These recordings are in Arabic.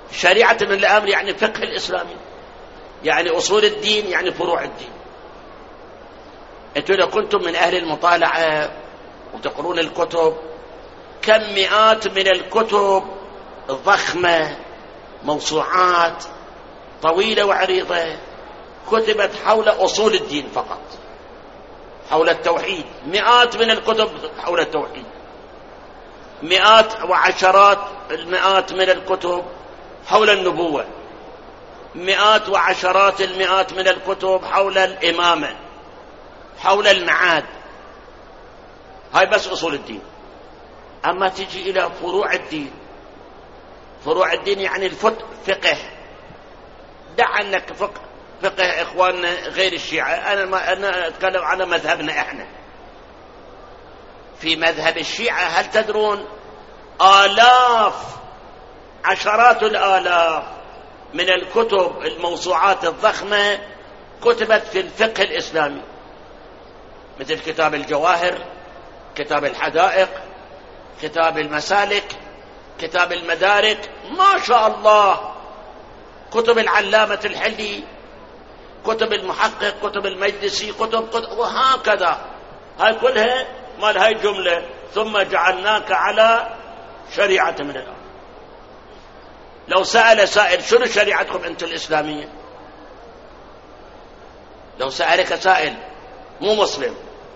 شريعة من الأمر يعني فقه الإسلامي، يعني أصول الدين، يعني فروع الدين. أنتم لو كنتم من أهل المطالعة وتقرون الكتب، كم مئات من الكتب الضخمة، موسوعات طويلة وعريضة كتبت حول أصول الدين فقط، حول التوحيد. مئات من الكتب حول التوحيد، مئات وعشرات المئات من الكتب حول النبوة، مئات وعشرات المئات من الكتب حول الإمامة، حول المعاد. هاي بس أصول الدين. أما تجي إلى فروع الدين، فروع الدين يعني الفقه. دع أنك فقه إخواننا غير الشيعة، أنا أتكلم على مذهبنا إحنا. في مذهب الشيعة هل تدرون آلاف، عشرات الآلاف من الكتب الموسوعات الضخمة كتبت في الفقه الإسلامي، مثل كتاب الجواهر، كتاب الحدائق، كتاب المسالك، كتاب المدارك، ما شاء الله، كتب العلامة الحلي، كتب المحقق، كتب المجلسي، كتب وهكذا. هاي كلها مال هاي جملة ثم جعلناك على شريعة من الأمر. لو سأل سائل شنو شريعتكم أنتم الإسلامية، لو سألك سائل مو مسلم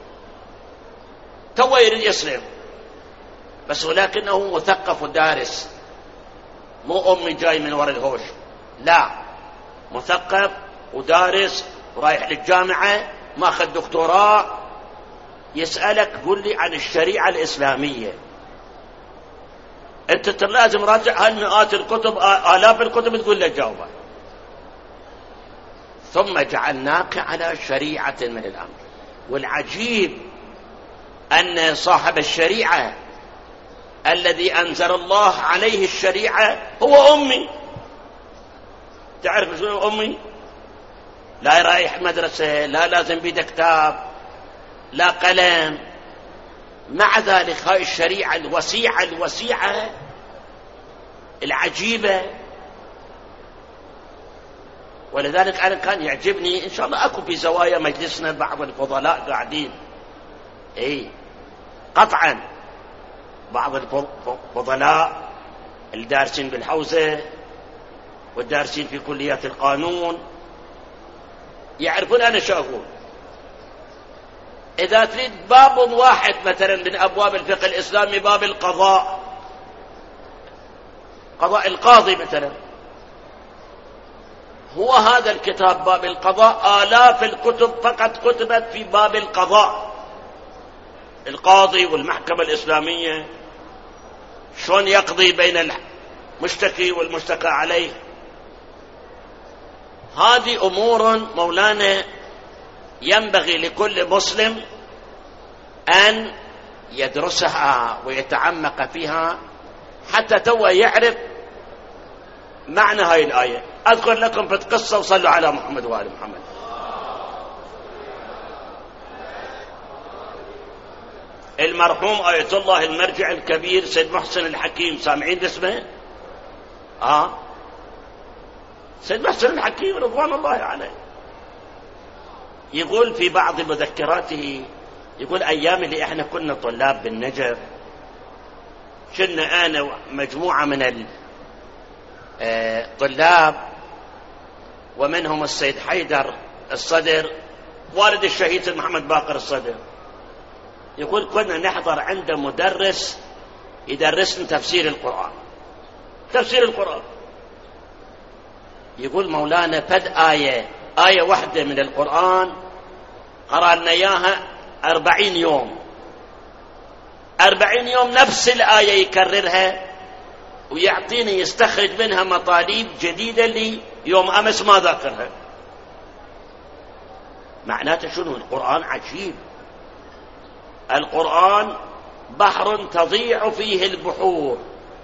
تو يريد يسلم بس ولكنه مثقف ودارس، مو أمي جاي من وراء الهوش، لا، مثقف ودارس ورايح للجامعة ماخذ دكتوراه، يسألك قل لي عن الشريعة الإسلامية. أنت لازم راجع هالمئات الكتب، آلاف الكتب، تقول له جاوبه. ثم جعلناك على شريعة من الأمر. والعجيب أن صاحب الشريعة الذي أنزل الله عليه الشريعة هو أمي. تعرف شنو أمي؟ لا رايح مدرسة، لا لازم بيده كتاب، لا قلم. مع ذلك هاي الشريعة الوسيعة العجيبة. ولذلك أنا كان يعجبني، إن شاء الله أكو في زوايا مجلسنا بعض الفضلاء قاعدين، قطعا بعض الفضلاء الدارسين بالحوزة والدارسين في كليات القانون يعرفون أنا شو أقول. إذا تريد باب واحد مثلا من أبواب الفقه الإسلامي، باب القضاء، قضاء القاضي مثلا، هو هذا الكتاب باب القضاء، آلاف الكتب فقط كتبت في باب القضاء، القاضي والمحكمة الإسلامية شلون يقضي بين المشتكي والمشتكى عليه. هذه أمور مولانا ينبغي لكل مسلم أن يدرسها ويتعمق فيها حتى تو يعرف معنى هاي الآية. أذكر لكم في القصة، وصلوا على محمد وآل محمد. المرحوم آية الله المرجع الكبير سيد محسن الحكيم، سامعين اسمه؟ سيد محسن الحكيم رضوان الله عليه، يقول في بعض مذكراته، يقول أيام اللي احنا كنا طلاب بالنجف، كنا أنا ومجموعة من الطلاب ومنهم السيد حيدر الصدر والد الشهيد محمد باقر الصدر، يقول كنا نحضر عند مدرس يدرسنا تفسير القرآن. تفسير القرآن يقول مولانا فد آية واحدة من القرآن قرأ لنا إياها 40 يوم، 40 يوم نفس الآية يكررها ويعطيني يستخرج منها مطالب جديدة لي يوم أمس ما ذاكرها. معناته شنو؟ القرآن عجيب. القرآن بحر تضيع فيه البحور،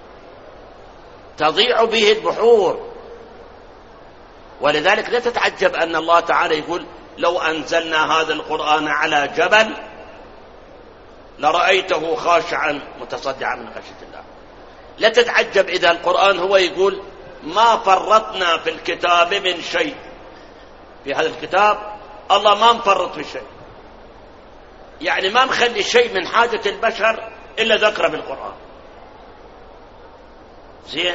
تضيع به البحور. ولذلك لا تتعجب أن الله تعالى يقول لو أنزلنا هذا القرآن على جبل لرأيته خاشعا متصدعا من خشية الله. لا تتعجب إذا القرآن هو يقول ما فرطنا في الكتاب من شيء. في هذا الكتاب الله ما مفرط في شيء، يعني ما مخلي شيء من حاجة البشر إلا ذكره بالقرآن. زين.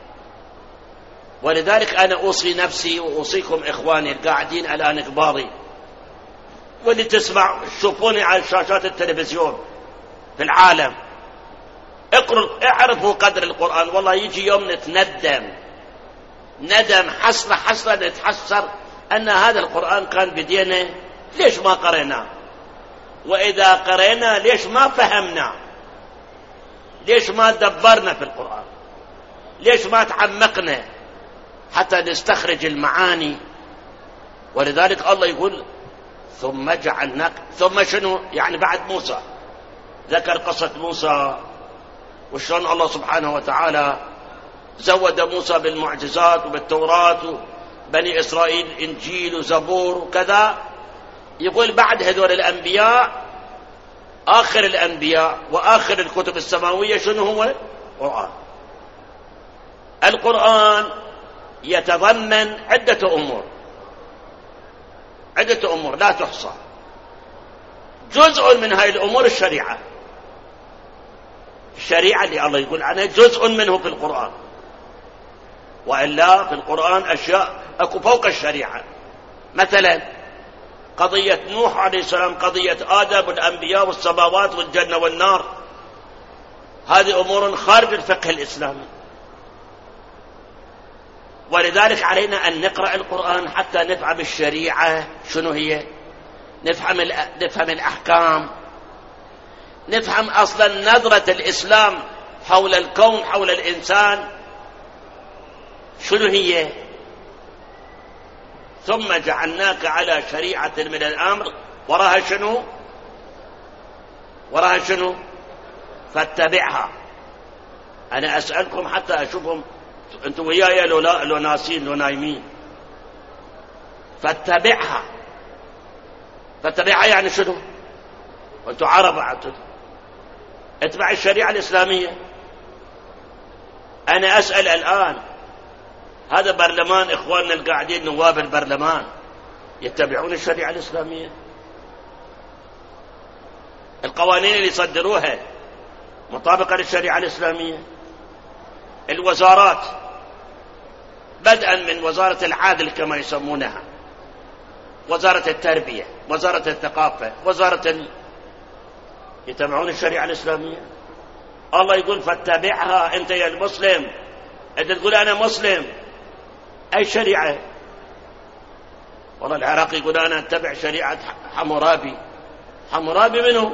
ولذلك أنا أوصي نفسي وأوصيكم إخواني القاعدين الآن قباضي واللي تسمع تشوفوني على شاشات التلفزيون في العالم، اعرفوا قدر القرآن. والله يجي يوم نتندم ندم حسرة نتحسر أن هذا القرآن كان بدينا، ليش ما قرأناه؟ وإذا قرأنا ليش ما فهمنا؟ ليش ما دبرنا في القرآن؟ ليش ما تعمقنا حتى نستخرج المعاني؟ ولذلك الله يقول ثم جعلناك، ثم شنو يعني؟ بعد موسى ذكر قصة موسى وشلون الله سبحانه وتعالى زود موسى بالمعجزات وبالتوراة وبني إسرائيل إنجيل وزبور وكذا. يقول بعد هذول الأنبياء آخر الأنبياء وآخر الكتب السماوية شنو هو؟ القرآن. القرآن يتضمن عدة أمور لا تحصى. جزء من هذه الأمور الشريعة اللي الله يقول عنها جزء منه في القرآن، وإلا في القرآن أشياء أكو فوق الشريعة. مثلا قضية نوح عليه السلام، قضية آدم والأنبياء والسماوات والجنة والنار، هذه أمور خارج الفقه الإسلامي. ولذلك علينا أن نقرأ القرآن حتى نفهم الشريعة شنو هي، نفهم الأحكام، نفهم أصلا نظرة الإسلام حول الكون حول الإنسان شنو هي. ثم جعلناك على شريعة من الأمر وراها شنو؟ فاتبعها. أنا أسألكم حتى أشوفهم أنتم وياي لو ناسين لو نايمين. فاتبعها يعني شنو؟ وأنتم عرب اتبع الشريعة الإسلامية. أنا أسأل الآن هذا برلمان إخواننا القاعدين نواب البرلمان يتبعون الشريعة الإسلامية؟ القوانين اللي يصدروها مطابقة للشريعة الإسلامية؟ الوزارات بدءا من وزارة العدل كما يسمونها، وزارة التربية، وزارة الثقافة، يتبعون الشريعة الإسلامية؟ الله يقول فاتبعها. أنت يا المسلم أنت تقول أنا مسلم، أي شريعة؟ والله العراقي يقول أنا أتبع شريعة حمورابي. حمورابي منه؟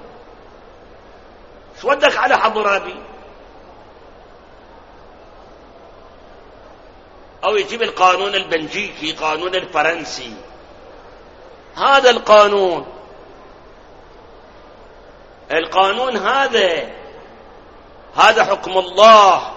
شو ودك على حمورابي؟ أو يجيب القانون البلجيكي، قانون الفرنسي. هذا القانون هذا حكم الله.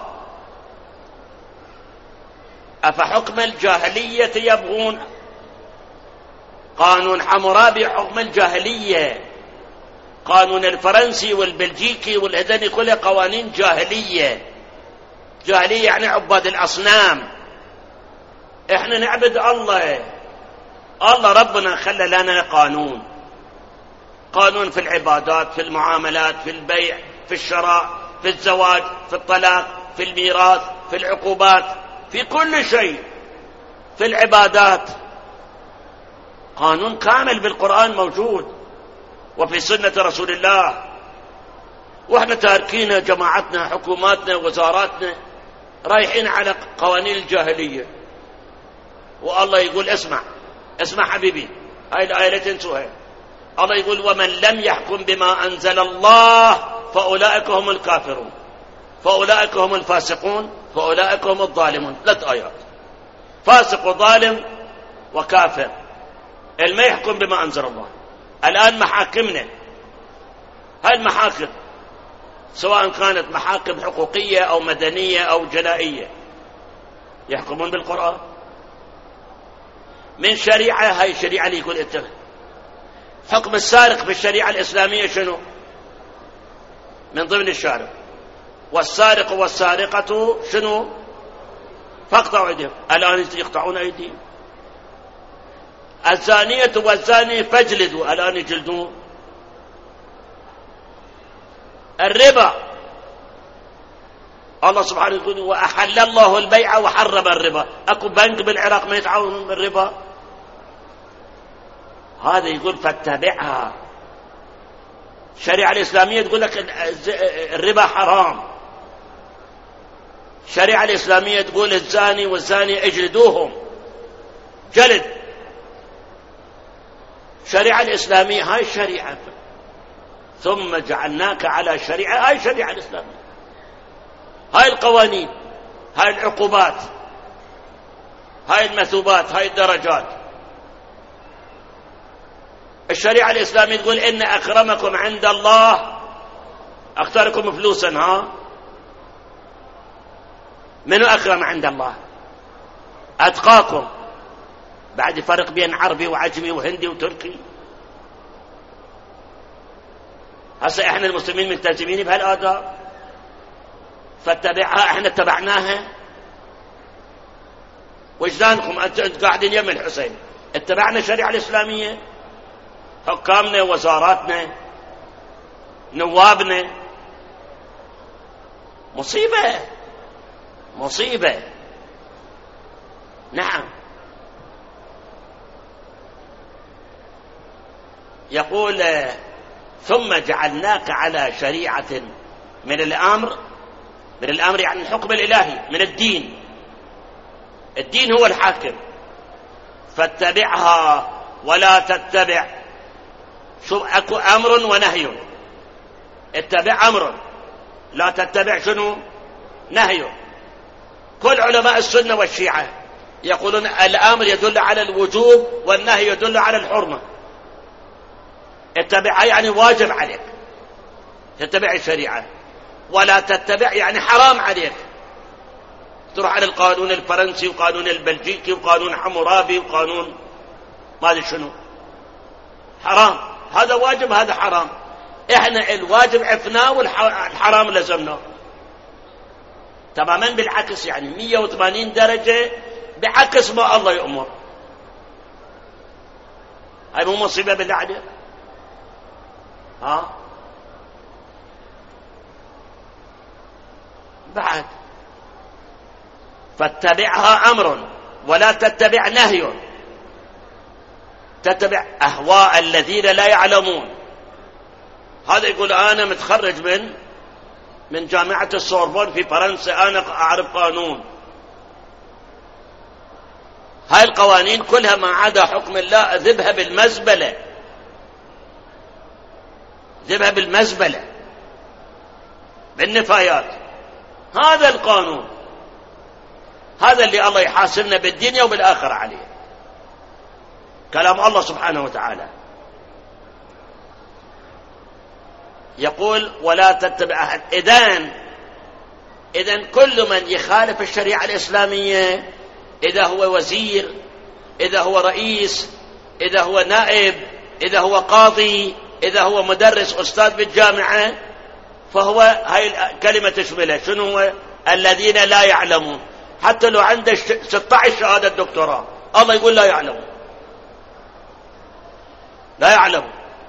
أفحكم الجاهلية يبغون؟ قانون حمورابي حكم الجاهلية. قانون الفرنسي والبلجيكي والهذين كلها قوانين جاهلية يعني عباد الأصنام. احنا نعبد الله ربنا خلى لنا قانون في العبادات، في المعاملات، في البيع، في الشراء، في الزواج، في الطلاق، في الميراث، في العقوبات، في كل شيء، في العبادات. قانون كامل بالقرآن موجود وفي سنة رسول الله. واحنا تاركين جماعتنا حكوماتنا وزاراتنا رايحين على قوانين الجاهلية. والله يقول اسمع حبيبي، هاي الآية لا تنسوها. الله يقول ومن لم يحكم بما أنزل الله فأولئك هم الكافرون، فأولئك هم الفاسقون، فأولئك هم الظالمون. 3 آيات: فاسق وظالم وكافر. ما يحكم بما أنزل الله. الآن محاكمنا، هاي المحاكم سواء كانت محاكم حقوقية أو مدنية أو جنائية يحكمون بالقرآن. من شريعة، هاي الشريعة اللي يقول اتبع. حكم السارق بالشريعة الإسلامية شنو؟ من ضمن الشارع: والسارق والسارقة شنو؟ فاقطعوا أيديهم. الآن يقطعون أيديهم. الزانية والزاني فاجلدوا، الآن يجلدون. الربا الله سبحانه يقول وأحل الله البيع وحرم الربا. أكو بنك بالعراق ما يتعاونون بالربا؟ هذا يقول فاتبعها. الشريعة الإسلامية تقول لك الربا حرام. الشريعة الإسلامية تقول الزاني والزاني اجلدوهم جلد. الشريعة الإسلامية هاي الشريعة. ثم جعلناك على شريعة، هاي الشريعة الإسلامية، هاي القوانين، هاي العقوبات، هاي المثوبات، هاي الدرجات. الشريعة الإسلامية تقول إن أكرمكم عند الله أكثركم فلوسا. ها، منو أكرم عند الله؟ أتقاكم. بعد فرق بين عربي وعجمي وهندي وتركي. هسه احنا المسلمين ملتزمين بهالآداب، فاتبعها. احنا اتبعناها. وجدانكم انتم قاعدين يم الحسين، اتبعنا الشريعة الإسلامية. حكامنا، وزاراتنا، نوابنا. مصيبة مصيبة. نعم. يقول ثم جعلناك على شريعة من الأمر. من الأمر يعني الحكم الإلهي، من الدين. الدين هو الحاكم. فاتبعها ولا تتبع. شو أكو أمر ونهي. اتبع أمر، لا تتبع شنو؟ نهي. كل علماء السنة والشيعة يقولون الأمر يدل على الوجوب والنهي يدل على الحرمة. اتبعها يعني واجب عليك تتبع الشريعة، ولا تتبع يعني حرام عليك تروح على القانون الفرنسي وقانون البلجيكي وقانون حمورابي وقانون ما ادري شنو. حرام. هذا واجب، هذا حرام. احنا الواجب عفناه والحرام لزمناه. تماما بالعكس، يعني 180 درجة بعكس ما الله يأمر. هاي مو مصيبة بالله عليك؟ ها بعد فاتبعها أمر ولا تتبع نهي. تتبع أهواء الذين لا يعلمون. هذا يقول أنا متخرج من جامعة السوربون في فرنسا، أنا أعرف قانون. هاي القوانين كلها ما عدا حكم الله ذبها بالمزبلة، ذبها بالمزبلة، بالنفايات. هذا القانون، هذا اللي الله يحاسبنا بالدنيا وبالآخرة عليه. كلام الله سبحانه وتعالى يقول ولا تتبع أحد. إذن كل من يخالف الشريعة الإسلامية، إذا هو وزير، إذا هو رئيس، إذا هو نائب، إذا هو قاضي، إذا هو مدرس أستاذ بالجامعة، فهو هاي كلمة تشمله شنو هو؟ الذين لا يعلمون. حتى لو عنده 16 شهادة دكتوراه الله يقول لا يعلمون، لا يعلمون.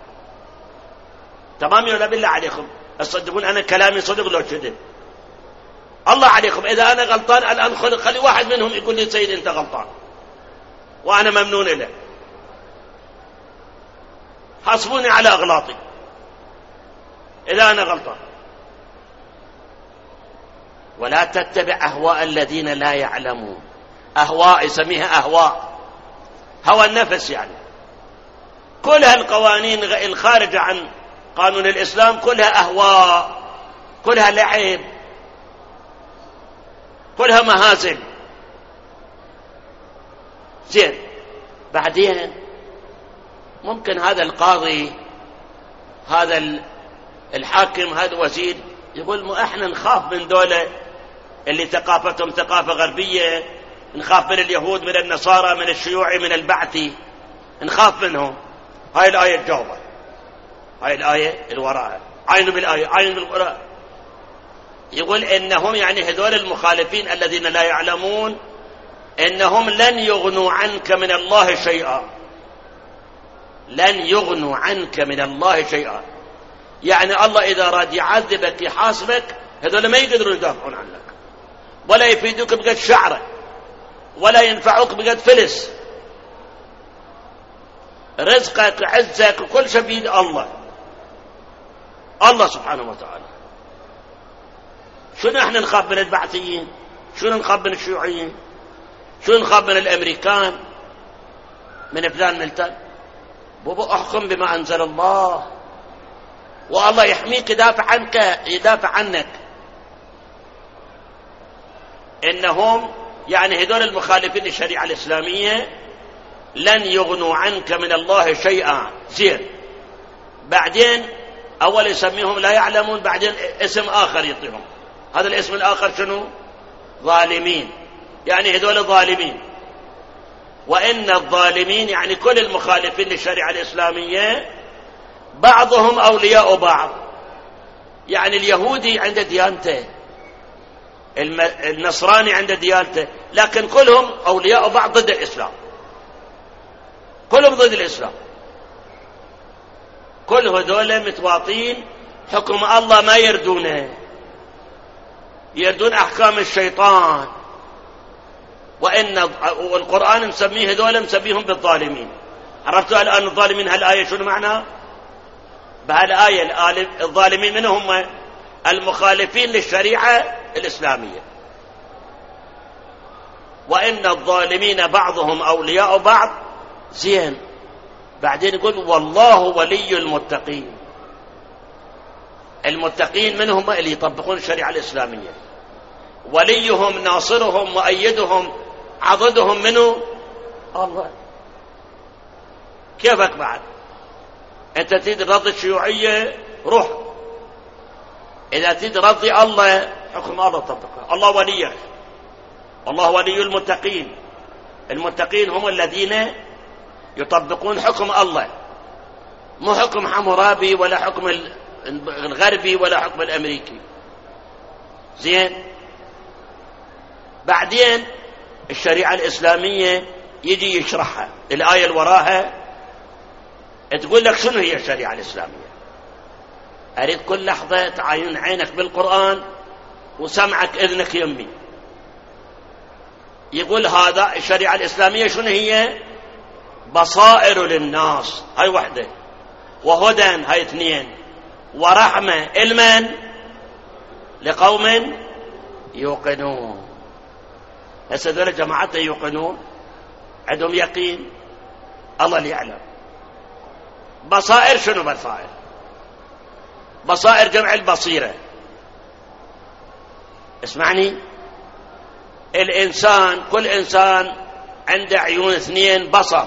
تمام ولا بالله عليكم؟ تصدقون أنا كلامي صدق لو كذب؟ الله عليكم إذا أنا غلطان الآن خلي واحد منهم يقول لي سيد أنت غلطان وأنا ممنون له. حاسبوني على أغلاطي إذا أنا غلطان. ولا تتبع أهواء الذين لا يعلمون. أهواء يسميها أهواء، هوى النفس يعني. كل هالقوانين الخارجة عن قانون الإسلام كلها أهواء، كلها لعب، كلها مهازل. زين، بعدين ممكن هذا القاضي، هذا الحاكم، هذا وزير يقول احنا نخاف من دولة اللي ثقافتهم ثقافة غربية، نخاف من اليهود، من النصارى، من الشيوعي، من البعثي، نخاف منهم. هاي الآية تجاوبها، هاي الآية الوراء. عينوا بالآية، عينوا بالقرآن. يقول إنهم يعني هذول المخالفين الذين لا يعلمون إنهم لن يغنوا عنك من الله شيئا، لن يغنوا عنك من الله شيئا، يعني الله إذا راد يعذبك يحاسبك هذول ما يقدرون يدافعون عنك، ولا يفيدوك بقد شعرك، ولا ينفعوك بقد فلس. رزقك وعزك وكل شيء بيد الله، الله سبحانه وتعالى. شنو احنا نخاف من البعثيين؟ شنو نخاف من الشيوعيين؟ شنو نخاف من الامريكان؟ من فلان ملتان؟ بابا احكم بما انزل الله، والله يحميك يدافع عنك، يدافع عنك. انهم يعني هذول المخالفين للشريعه الاسلاميه لن يغنوا عنك من الله شيئا. زين، بعدين اول يسميهم لا يعلمون، بعدين اسم اخر يعطيهم، هذا الاسم الاخر شنو؟ ظالمين، يعني هذول ظالمين. وان الظالمين يعني كل المخالفين للشريعه الاسلاميه بعضهم اولياء بعض، يعني اليهودي عند ديانته، النصراني عند ديانته، لكن كلهم اولياء بعض ضد الاسلام، كلهم ضد الاسلام. كل هذول متواطين حكم الله ما يردونه، يردون احكام الشيطان. والقرآن مسميه هذول مسميهم بالظالمين. عرفتوا الآن الظالمين هالآية شنو معنى؟ بهالآية الظالمين من هم؟ المخالفين للشريعة الإسلامية. وإن الظالمين بعضهم أولياء بعض. زين، بعدين يقول والله ولي المتقين. المتقين من هم؟ اللي يطبقون الشريعة الإسلامية. وليهم ناصرهم مؤيدهم عضدهم منه الله. كيفك بعد؟ انت تريد رضي الشيوعية روح، اذا تريد رضي الله حكم الله طبقه. الله وليك، الله ولي المتقين. المتقين هم الذين يطبقون حكم الله، مو حكم حمورابي ولا حكم الغربي ولا حكم الامريكي. زين، بعدين الشريعة الإسلامية يجي يشرحها. الآية اللي وراها تقول لك شنو هي الشريعة الإسلامية. أريد كل لحظة تعاين عينك بالقرآن وسمعك إذنك يمي. يقول هذا الشريعة الإسلامية شنو هي؟ بصائر للناس، هاي وحدة، وهدى هاي اثنين، ورحمة المن لقوم يوقنون. هسه ذول جماعتنا يوقنون، عندهم يقين، الله اللي يعلم. بصائر شنو بصائر؟ بصائر جمع البصيرة. اسمعني، الإنسان كل إنسان عنده عيون اثنين بصر.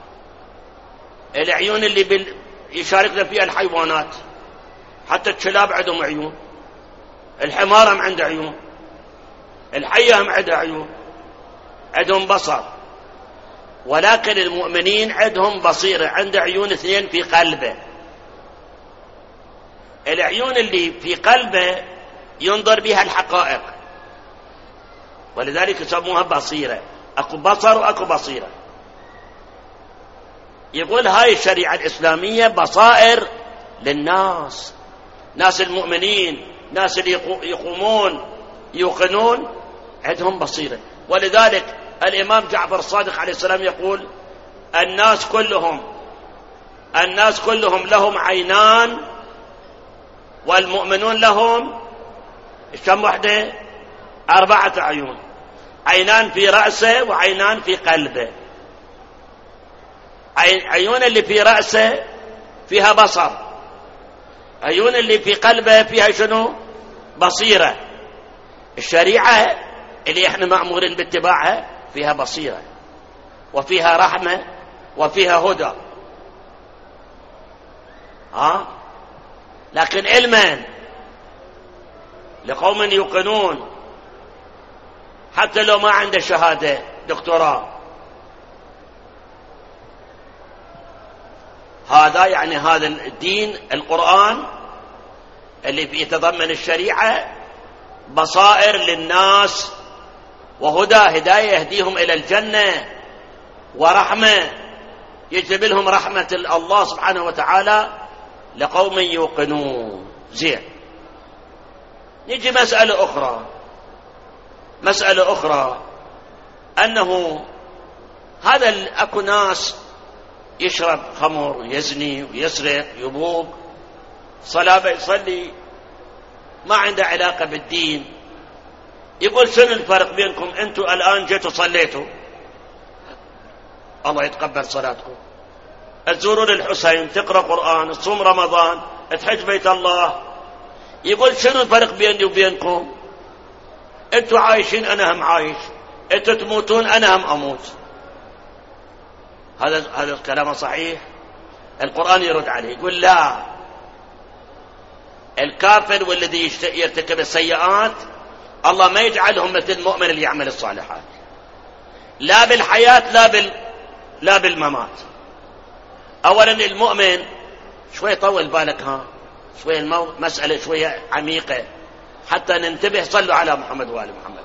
العيون اللي يشاركنا فيها الحيوانات، حتى الكلاب عندهم عيون، الحمار هم عنده عيون، الحية هم عندها عيون، عندهم بصر. ولكن المؤمنين عندهم بصيرة، عنده عيون اثنين في قلبه. العيون اللي في قلبه ينظر بها الحقائق، ولذلك يسموها بصيرة. اكو بصر واكو بصيرة. يقول هاي الشريعة الإسلامية بصائر للناس، ناس المؤمنين، ناس اللي يقومون يوقنون عندهم بصيرة. ولذلك الإمام جعفر الصادق عليه السلام يقول الناس كلهم لهم عينان، والمؤمنون لهم كم وحدة؟ 4 عيون. عينان في رأسه وعينان في قلبه. عيون اللي في رأسه فيها بصر، عيون اللي في قلبه فيها شنو؟ بصيرة. الشريعة اللي احنا مأمورين باتباعها فيها بصيرة، وفيها رحمة، وفيها هدى. لكن علما لقوم يوقنون، حتى لو ما عنده شهادة دكتوراه. هذا يعني هذا الدين القرآن اللي يتضمن الشريعة بصائر للناس وهدى، هداية يهديهم إلى الجنة، ورحمة يجلب لهم رحمة الله سبحانه وتعالى لقوم يوقنون. زين، نجي مسألة أخرى أنه هذا أكو ناس يشرب خمر، يزني ويسرق، يبوق، صلاة يصلي، ما عنده علاقة بالدين. يقول شنو الفرق بينكم؟ أنتم الآن جيتوا صليتوا، الله يتقبل صلاتكم، تزورون الحسين، تقرأ قرآن، تصوم رمضان، تحج بيت الله. يقول شنو الفرق بيني وبينكم؟ أنتم عايشين أنا هم عايش، أنتم تموتون أنا هم أموت. هذا الكلام صحيح؟ القرآن يرد عليه يقول لا، الكافر والذي يرتكب السيئات الله ما يجعلهم مثل المؤمن اللي يعمل الصالحات، لا بالحياة لا بالممات. أولا المؤمن، شوية طول بالك، شوية المسألة شوية عميقة حتى ننتبه. صلوا على محمد وآل محمد.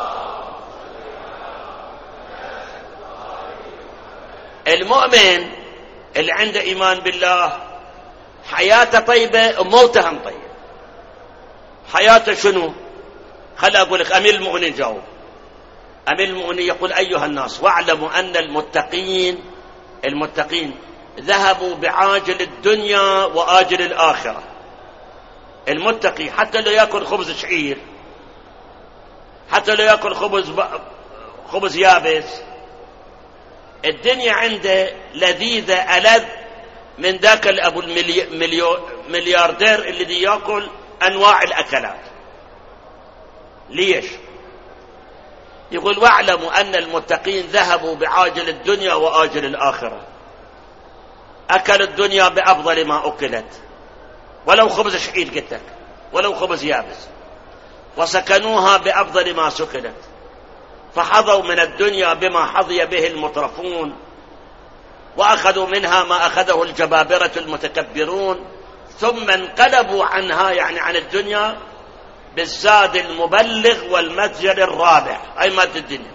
المؤمن اللي عنده إيمان بالله حياته طيبة وموته هم طيب. حياته شنو؟ خلي أقول لك، أمير المؤمنين جاوب. أمير المؤمنين يقول أيها الناس واعلموا أن المتقين ذهبوا بعاجل الدنيا وآجل الآخرة. المتقي حتى لو يأكل خبز شعير، حتى لو يأكل خبز يابس، الدنيا عنده لذيذة ألذ من ذاك أبو الملياردير الذي يأكل أنواع الأكلات. ليش؟ يقول واعلموا أن المتقين ذهبوا بعاجل الدنيا وآجل الآخرة. أكل الدنيا بأفضل ما أكلت، ولو خبز شعير قلت لك، ولو خبز يابس، وسكنوها بأفضل ما سكنت، فحظوا من الدنيا بما حظي به المترفون، وأخذوا منها ما أخذه الجبابرة المتكبرون، ثم انقلبوا عنها، يعني عن الدنيا، بالزاد المبلغ والمتجر الرابح، أي مادة الدنيا.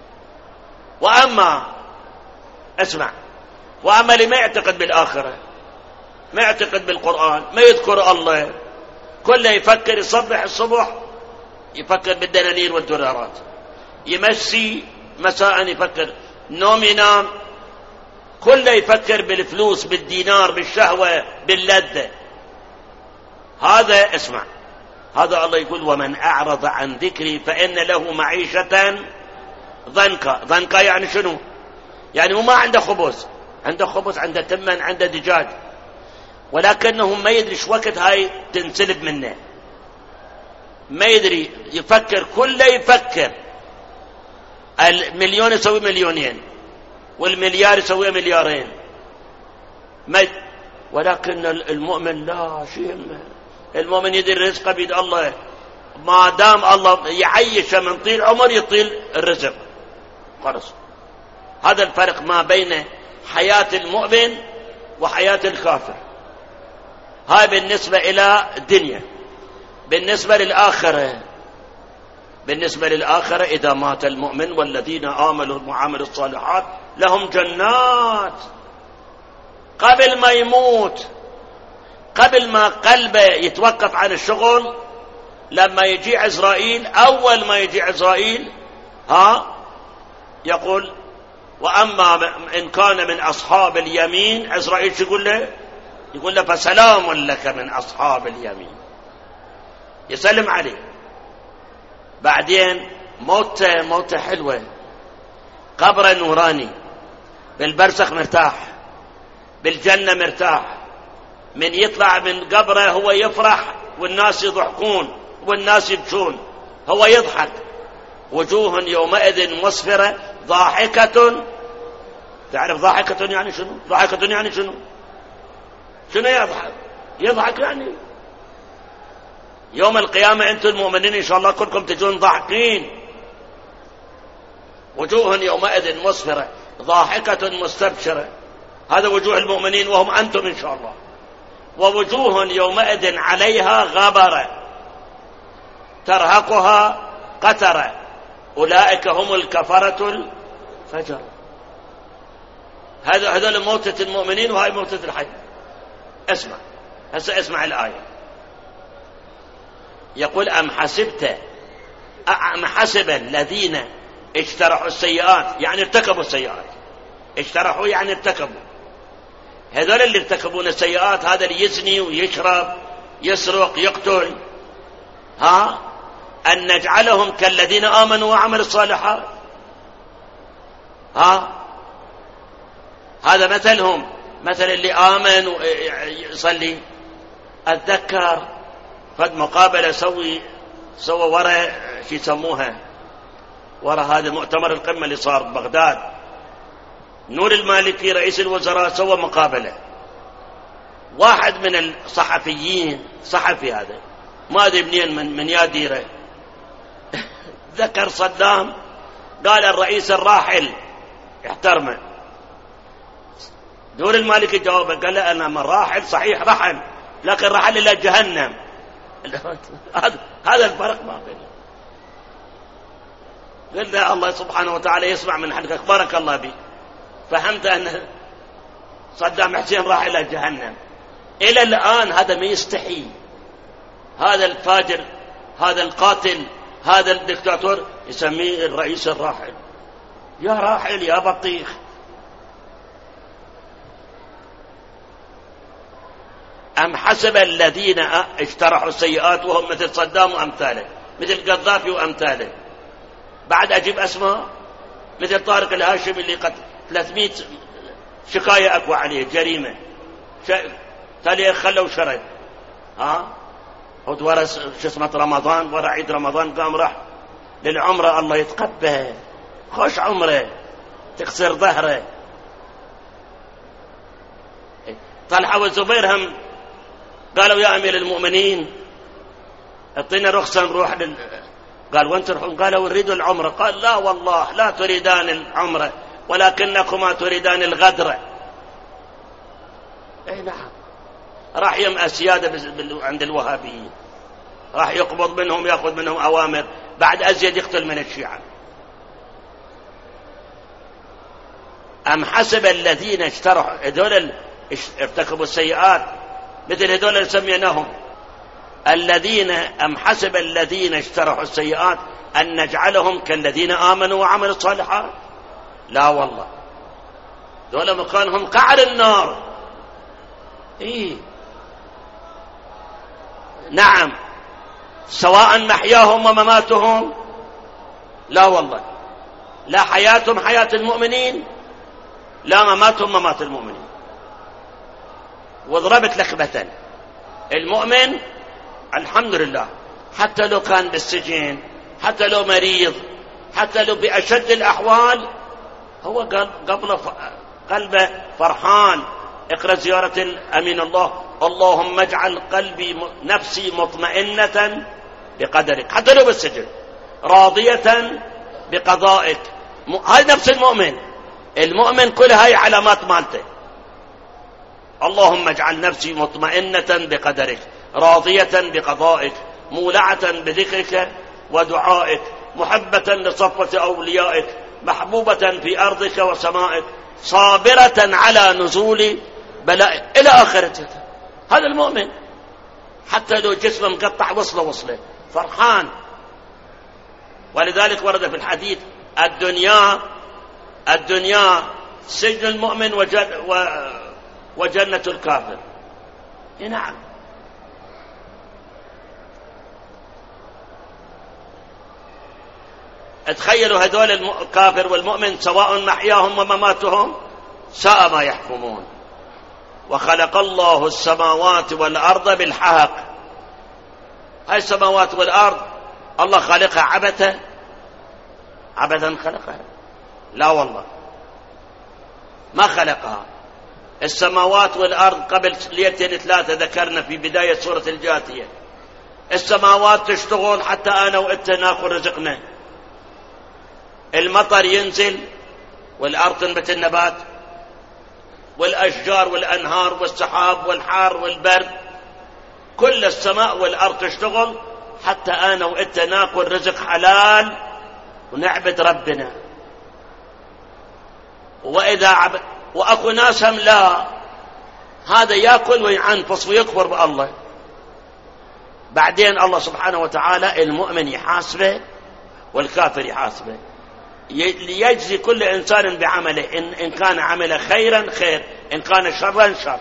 وأما اللي ما يعتقد بالآخرة، ما يعتقد بالقرآن، ما يذكر الله، كله يفكر يصبح الصبح يفكر بالدنانير والدولارات، يمشي مساء يفكر، نوم ينام، كله يفكر بالفلوس، بالدينار، بالشهوة، باللذة. هذا الله يقول ومن أعرض عن ذكري فإن له معيشة ضنكا. يعني شنو؟ يعني ما عنده خبز، عنده تمن، عنده دجاج، ولكنه ما يدري شو وقت هاي تنسلب منه، ما يدري، يفكر، كله يفكر المليون يسوي مليونين، والمليار يسوي مليارين، ولكن المؤمن لا شيء. المؤمن يدري رزقه بيد الله، ما دام الله يعيشه من طيل عمر يطيل الرزق، خلاص. هذا الفرق ما بين حياة المؤمن وحياة الكافر. هاي بالنسبة إلى الدنيا. بالنسبة للآخرة إذا مات المؤمن والذين آمنوا وعملوا الصالحات لهم جنات، قبل ما يموت، قبل ما قلبه يتوقف عن الشغل، لما يجي عزرائيل، أول ما يجي عزرائيل يقول وأما إن كان من أصحاب اليمين، عزرائيل شو يقول له؟ يقول له فسلام لك من أصحاب اليمين، يسلم عليه. بعدين موته حلوة، قبر نوراني، بالبرزخ مرتاح، بالجنة مرتاح. من يطلع من قبره هو يفرح والناس يضحكون والناس يبكون، هو يضحك. وجوه يومئذ مسفرة ضاحكة. تعرف ضاحكة يعني شنو؟ ضاحكة يعني شنو يضحك يعني يوم القيامة أنتم المؤمنين إن شاء الله كلكم تجون ضاحكين. وجوه يومئذ مسفرة ضاحكة مستبشرة، هذا وجوه المؤمنين وهم أنتم إن شاء الله. ووجوه يومئذ عليها غبرة، ترهقها قترة أولئك هم الكفرة الفجر. هذول موتة المؤمنين وهاي موتة الحي. اسمع هسه اسمع الآية. يقول أم حسب الذين اجترحوا السيئات، يعني ارتكبوا السيئات. اجترحوا يعني ارتكبوا. هذول اللي ارتكبون السيئات، هذا اللي يزني ويشرب يسرق يقتل، أن نجعلهم كالذين آمنوا وعملوا الصالحات. هذا مثلهم، مثل اللي آمن ويصلي. أتذكر فد مقابلة سوى ورا شو يسموها، ورا هذا مؤتمر القمة اللي صار ببغداد، نور المالكي رئيس الوزراء سوى مقابلة. واحد من الصحفيين، صحفي هذا ما أدري منين من ياديره، ذكر صدام، قال الرئيس الراحل احترمه. نور المالكي جاوبه قال له أنا من راحل صحيح رحل، لكن رحل إلى جهنم. هذا الفرق ما بينه. قلنا الله سبحانه وتعالى يسمع من حدك، بارك الله بي. فهمت أن صدام حسين راح إلى جهنم. إلى الآن هذا ما يستحي، هذا الفاجر، هذا القاتل، هذا الدكتاتور يسميه الرئيس الراحل. يا راحل يا بطيخ. أم حسب الذين اجترحوا السيئات وهم مثل صدام وأمثاله، مثل قذافي وأمثاله. بعد أجيب أسماء مثل طارق الهاشمي اللي قتل 300 شكاية أكوى عليه، جريمة. تالي خلوا شرد. ورا شو اسمه رمضان، ورا عيد رمضان قام راح للعمرة، الله يتقبل، خوش عمره، تكسر ظهره. طلحة والزبير هم قالوا يا أمير المؤمنين اعطينا رخصة نروح قال وين تروحون؟ قالوا نريد العمرة. قال لا والله لا تريدان العمرة ولكنكما تريدان الغدرة. اي نعم، راح يمأ سيادة عند الوهابيين، راح يقبض منهم، يأخذ منهم أوامر، بعد أزيد يقتل من الشيعة. أم حسب الذين اجترحوا، هذول ارتكبوا السيئات مثل هذول اللي سميناهم الذين، أم حسب الذين اجترحوا السيئات أن نجعلهم كالذين آمنوا وعملوا الصالحات. لا والله، دول مكانهم قعر النار. نعم، سواء محياهم ومماتهم. لا والله، لا حياتهم حياة المؤمنين، لا مماتهم ممات المؤمنين. وضربت لك مثل المؤمن الحمد لله، حتى لو كان بالسجن، حتى لو مريض، حتى لو بأشد الأحوال، هو قلبه فرحان. اقرأ زيارة الأمين الله، اللهم اجعل قلبي نفسي مطمئنة بقدرك، حتى لو بالسجن، راضية بقضائك. هاي نفس المؤمن. المؤمن كل هاي علامات مالته. اللهم اجعل نفسي مطمئنة بقدرك، راضية بقضائك، مولعة بذكرك ودعائك، محبة لصفة أوليائك، محبوبة في أرضك وسمائك، صابرة على نزول بلائك، إلى آخرته. هذا المؤمن، حتى لو جسمه مقطع وصله فرحان. ولذلك ورد في الحديث الدنيا سجن المؤمن وجنة الكافر. نعم، اتخيلوا هذول الكافر والمؤمن سواء محياهم ومماتهم، ساء ما يحكمون. وخلق الله السماوات والأرض بالحق. هاي السماوات والأرض الله خلقها عبثا خلقها؟ لا والله، ما خلقها. السماوات والأرض قبل ليلتين 3 ذكرنا في بداية سورة الجاثية، السماوات تشتغل حتى أنا وإنت ناكل رزقنا، المطر ينزل والأرض تنبت النبات، والأشجار والأنهار والسحاب والحار والبرد، كل السماء والأرض تشتغل حتى أنا وإنت ناكل رزق حلال ونعبد ربنا. وأكو ناس هم لا، هذا يأكل ويعنفص ويكفر بالله، بعدين الله سبحانه وتعالى المؤمن يحاسبه والكافر يحاسبه، ليجزي كل إنسان بعمله، إن كان عمل خيرا خير، إن كان شرا شر.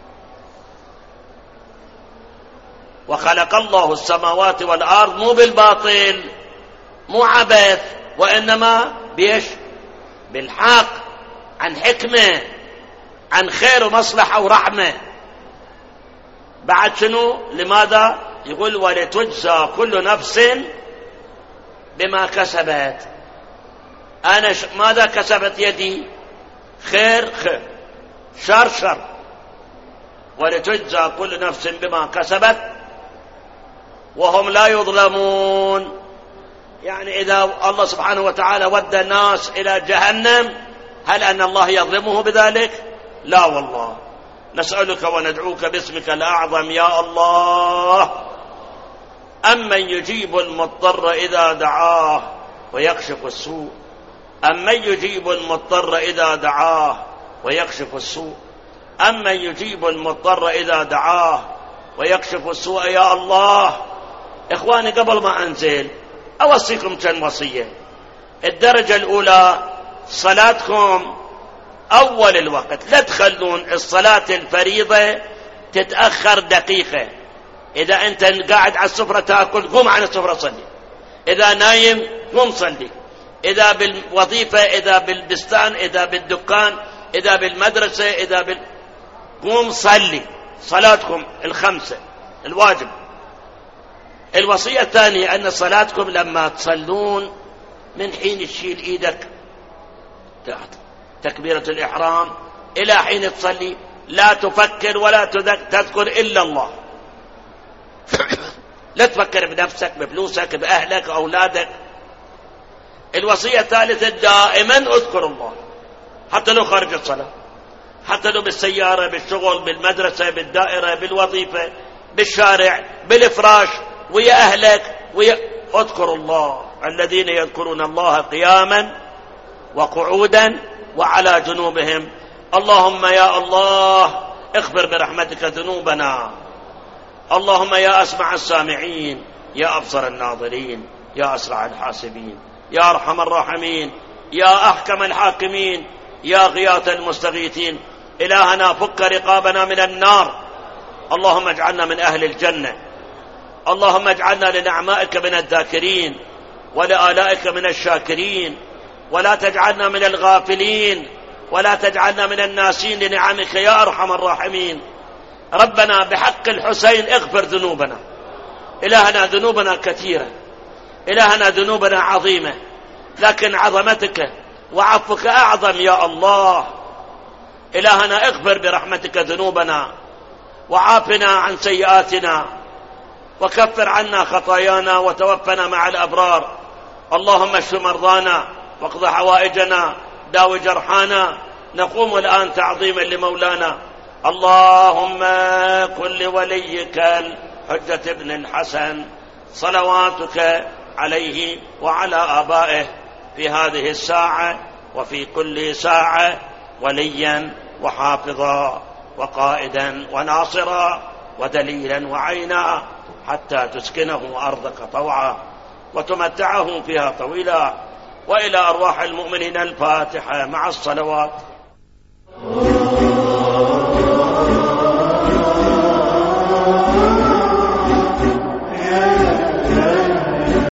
وخلق الله السماوات والأرض مو بالباطل، مو عبث، وإنما بيش بالحق، عن حكمة، عن خير ومصلحة ورحمة. بعد شنو؟ لماذا؟ يقول ولتجزى كل نفس بما كسبت. أنا ماذا كسبت يدي؟ خير خير، شر شر. ولتجزى كل نفس بما كسبت وهم لا يظلمون. يعني إذا الله سبحانه وتعالى ودى الناس إلى جهنم، هل أن الله يظلمه بذلك؟ لا والله. نسألك وندعوك باسمك الأعظم يا الله، أمن يجيب المضطر إذا دعاه ويكشف السوء، أمن يجيب المضطر إذا دعاه ويكشف السوء، أمن يجيب المضطر إذا دعاه ويكشف السوء. يا الله. إخواني، قبل ما أنزل أوصيكم كم وصية. الدرجة الأولى صلاتكم أول الوقت، لا تخلون الصلاة الفريضة تتأخر دقيقة. إذا أنت قاعد على السفرة تأكل، قوم عن السفرة صلي. إذا نايم قوم صلي. إذا بالوظيفة، إذا بالبستان، إذا بالدكان، إذا بالمدرسة، قوم صلي صلاتكم الخمسة الواجب. الوصية الثانية أن صلاتكم لما تصلون من حين تشيل إيدك تكبيرة الإحرام إلى حين تصلي لا تفكر ولا تذكر إلا الله. لا تفكر بنفسك، بفلوسك، بأهلك، أولادك. الوصية الثالثة دائما اذكر الله، حتى لو خارج الصلاة، حتى لو بالسيارة، بالشغل، بالمدرسة، بالدائرة، بالوظيفة، بالشارع، بالفراش، ويا أهلك، اذكر الله. الذين يذكرون الله قياما وقعودا وعلى جنوبهم. اللهم يا الله اغفر برحمتك ذنوبنا. اللهم يا أسمع السامعين، يا أبصر الناظرين، يا أسرع الحاسبين، يا أرحم الراحمين، يا أحكم الحاكمين، يا غياث المستغيثين. إلهنا فك رقابنا من النار. اللهم اجعلنا من أهل الجنة. اللهم اجعلنا لنعمائك من الذاكرين ولآلائك من الشاكرين، ولا تجعلنا من الغافلين، ولا تجعلنا من الناسين لنعمك يا أرحم الراحمين. ربنا بحق الحسين اغفر ذنوبنا. إلهنا ذنوبنا كثيرة، إلهنا ذنوبنا عظيمة، لكن عظمتك وعفوك أعظم يا الله. إلهنا اغفر برحمتك ذنوبنا، وعافنا عن سيئاتنا، وكفر عنا خطايانا، وتوفنا مع الأبرار. اللهم اشف مرضانا، واقض حوائجنا، داوي جرحانا. نقوم الآن تعظيما لمولانا. اللهم كن لوليك الحجة ابن الحسن صلواتك عليه وعلى آبائه في هذه الساعة وفي كل ساعة وليا وحافظا وقائدا وناصرا ودليلا وعينا، حتى تسكنه أرضك طوعا وتمتعه فيها طويلا. وإلى أرواح المؤمنين الفاتحة مع الصلوات.